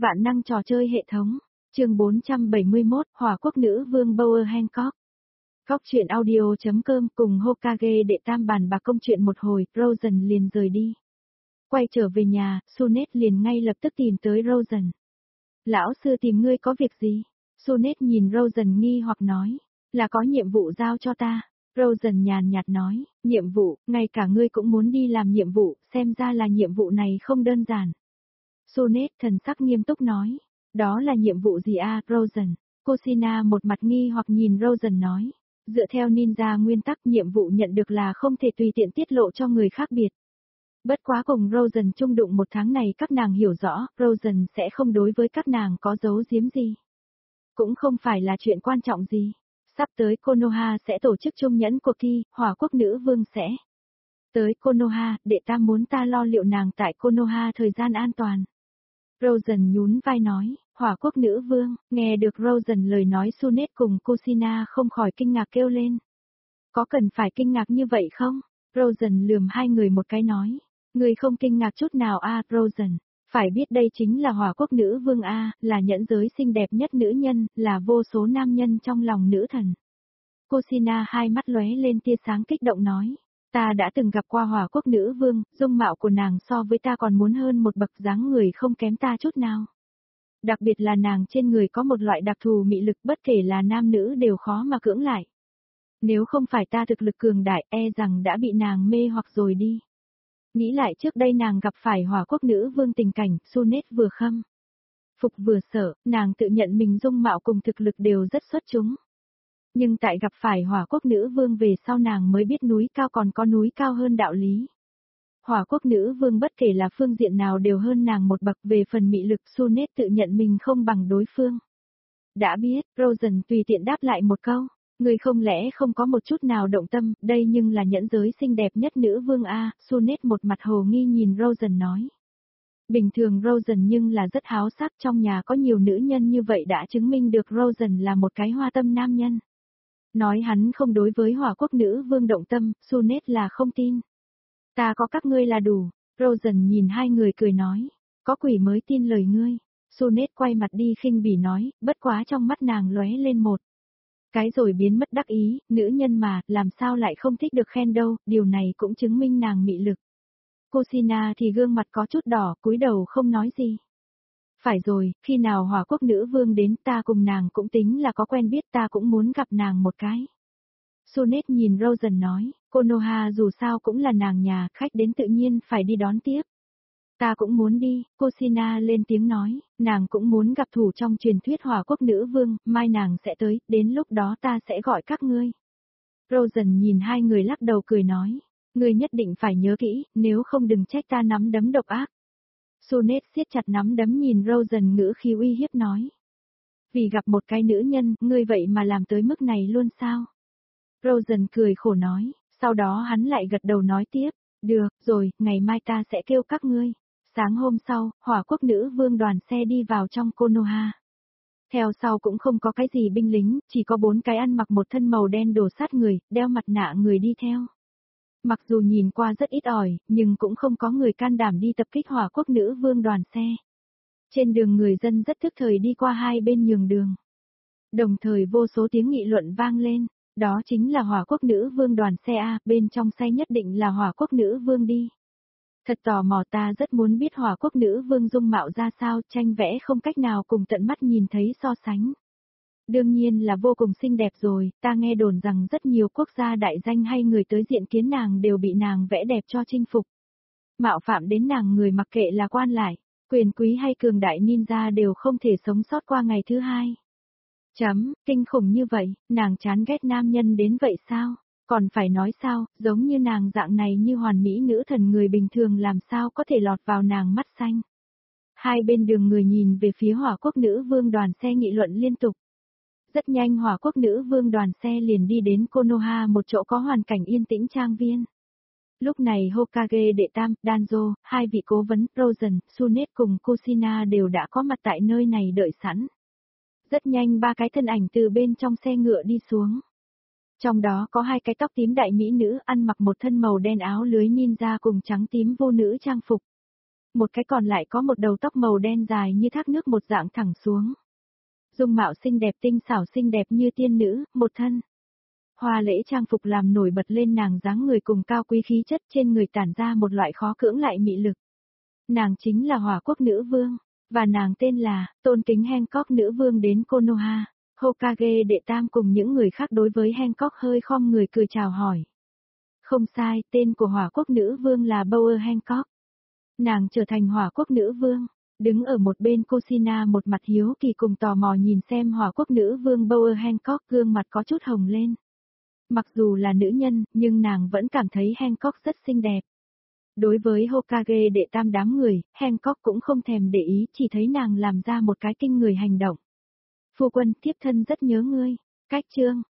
Vạn năng trò chơi hệ thống. Chương 471, Hỏa Quốc nữ vương Bower Hancock. Góc truyện audio.com cùng Hokage đệ tam bàn bạc công chuyện một hồi, Rosen liền rời đi. Quay trở về nhà, Sunet liền ngay lập tức tìm tới Rosen. Lão sư tìm ngươi có việc gì? Sunet nhìn Rosen nghi hoặc nói, là có nhiệm vụ giao cho ta. Rosen nhàn nhạt nói, nhiệm vụ, ngay cả ngươi cũng muốn đi làm nhiệm vụ, xem ra là nhiệm vụ này không đơn giản. Sunet thần sắc nghiêm túc nói, đó là nhiệm vụ gì Rosen? Kushina một mặt nghi hoặc nhìn Rosen nói, dựa theo ninja nguyên tắc nhiệm vụ nhận được là không thể tùy tiện tiết lộ cho người khác biệt. Bất quá cùng Rosen chung đụng một tháng này các nàng hiểu rõ, Rosen sẽ không đối với các nàng có giấu giếm gì. Cũng không phải là chuyện quan trọng gì. Sắp tới Konoha sẽ tổ chức chung nhẫn cuộc thi, Hỏa Quốc nữ vương sẽ tới Konoha, đệ tam muốn ta lo liệu nàng tại Konoha thời gian an toàn. Rosen nhún vai nói, Hỏa Quốc nữ vương, nghe được Rosen lời nói Sunet cùng Kushina không khỏi kinh ngạc kêu lên. Có cần phải kinh ngạc như vậy không? Rosen lườm hai người một cái nói, người không kinh ngạc chút nào Rosen, phải biết đây chính là Hỏa Quốc nữ vương là nhẫn giới xinh đẹp nhất nữ nhân, là vô số nam nhân trong lòng nữ thần. Kushina hai mắt lóe lên tia sáng kích động nói, ta đã từng gặp qua Hỏa Quốc nữ vương, dung mạo của nàng so với ta còn muốn hơn một bậc, dáng người không kém ta chút nào. Đặc biệt là nàng trên người có một loại đặc thù mị lực bất kể là nam nữ đều khó mà cưỡng lại. Nếu không phải ta thực lực cường đại rằng đã bị nàng mê hoặc rồi đi. Nghĩ lại trước đây nàng gặp phải Hỏa Quốc nữ vương tình cảnh, Sunet vừa khâm phục vừa sợ, nàng tự nhận mình dung mạo cùng thực lực đều rất xuất chúng. Nhưng tại gặp phải Hỏa Quốc nữ vương về sau nàng mới biết núi cao còn có núi cao hơn đạo lý. Hỏa Quốc nữ vương bất kể là phương diện nào đều hơn nàng một bậc, về phần mị lực Sunet tự nhận mình không bằng đối phương. Đã biết, Rosen tùy tiện đáp lại một câu, người không lẽ không có một chút nào động tâm, đây nhưng là nhẫn giới xinh đẹp nhất nữ vương Sunet một mặt hồ nghi nhìn Rosen nói. Bình thường Rosen nhưng là rất háo sắc, trong nhà có nhiều nữ nhân như vậy đã chứng minh được Rosen là một cái hoa tâm nam nhân. Nói hắn không đối với Hỏa Quốc nữ vương động tâm, Sunet là không tin. Ta có các ngươi là đủ. Rosen nhìn hai người cười nói, có quỷ mới tin lời ngươi. Sunet quay mặt đi khinh bỉ nói, bất quá trong mắt nàng lóe lên một cái rồi biến mất đắc ý, nữ nhân mà, làm sao lại không thích được khen đâu, điều này cũng chứng minh nàng mị lực. Kushina thì gương mặt có chút đỏ, cúi đầu không nói gì. Phải rồi, khi nào Hỏa Quốc nữ vương đến ta cùng nàng cũng tính là có quen biết, ta cũng muốn gặp nàng một cái. Sunet nhìn Rosen nói, Konoha dù sao cũng là nàng nhà, khách đến tự nhiên phải đi đón tiếp. Ta cũng muốn đi, Kushina lên tiếng nói, nàng cũng muốn gặp thủ trong truyền thuyết Hỏa Quốc nữ vương, mai nàng sẽ tới, đến lúc đó ta sẽ gọi các ngươi. Rosen nhìn hai người lắc đầu cười nói, ngươi nhất định phải nhớ kỹ, nếu không đừng trách ta nắm đấm độc ác. Sunet siết chặt nắm đấm nhìn Rosen ngữ khí uy hiếp nói. Vì gặp một cái nữ nhân, ngươi vậy mà làm tới mức này luôn sao? Rosen cười khổ nói, sau đó hắn lại gật đầu nói tiếp, được, rồi, ngày mai ta sẽ kêu các ngươi. Sáng hôm sau, Hỏa Quốc nữ vương đoàn xe đi vào trong Konoha. Theo sau cũng không có cái gì binh lính, chỉ có 4 cái ăn mặc một thân màu đen đồ sát người, đeo mặt nạ người đi theo. Mặc dù nhìn qua rất ít ỏi, nhưng cũng không có người can đảm đi tập kích Hỏa Quốc nữ vương đoàn xe. Trên đường người dân rất thức thời đi qua hai bên nhường đường. Đồng thời vô số tiếng nghị luận vang lên, đó chính là Hỏa Quốc nữ vương đoàn xe bên trong xe nhất định là Hỏa Quốc nữ vương đi. Thật tò mò, ta rất muốn biết Hỏa Quốc nữ vương dung mạo ra sao, tranh vẽ không cách nào cùng tận mắt nhìn thấy so sánh. Đương nhiên là vô cùng xinh đẹp rồi, ta nghe đồn rằng rất nhiều quốc gia đại danh hay người tới diện kiến nàng đều bị nàng vẽ đẹp cho chinh phục. Mạo phạm đến nàng người mặc kệ là quan lại, quyền quý hay cường đại ninja đều không thể sống sót qua ngày thứ hai. Kinh khủng như vậy, nàng chán ghét nam nhân đến vậy sao? Còn phải nói sao, giống như nàng dạng này như hoàn mỹ nữ thần người bình thường làm sao có thể lọt vào nàng mắt xanh. Hai bên đường người nhìn về phía Hỏa Quốc nữ vương đoàn xe nghị luận liên tục. Rất nhanh Hỏa Quốc nữ vương đoàn xe liền đi đến Konoha, một chỗ có hoàn cảnh yên tĩnh trang viên. Lúc này Hokage đệ tam, Danzo, hai vị cố vấn, Rosen, Sunet cùng Kushina đều đã có mặt tại nơi này đợi sẵn. Rất nhanh 3 cái thân ảnh từ bên trong xe ngựa đi xuống. Trong đó có 2 cái tóc tím đại mỹ nữ ăn mặc một thân màu đen áo lưới ninja cùng trắng tím vô nữ trang phục. Một cái còn lại có một đầu tóc màu đen dài như thác nước một dạng thẳng xuống. Dung mạo xinh đẹp tinh xảo xinh đẹp như tiên nữ, một thân. Hoa lễ trang phục làm nổi bật lên nàng dáng người cùng cao quý khí chất trên người tản ra một loại khó cưỡng lại mị lực. Nàng chính là Hỏa Quốc nữ vương, và nàng tên là tôn kính Hancock nữ vương đến Konoha. Hokage đệ tam cùng những người khác đối với Hancock hơi khom người cười chào hỏi. Không sai, tên của Hỏa Quốc nữ vương là Bower Hancock. Nàng trở thành Hỏa Quốc nữ vương, đứng ở một bên Kushina một mặt hiếu kỳ cùng tò mò nhìn xem Hỏa Quốc nữ vương Bower Hancock gương mặt có chút hồng lên. Mặc dù là nữ nhân, nhưng nàng vẫn cảm thấy Hancock rất xinh đẹp. Đối với Hokage đệ tam đám người, Hancock cũng không thèm để ý, chỉ thấy nàng làm ra một cái kinh người hành động. Phu quân, thiếp thân rất nhớ ngươi. Cách chương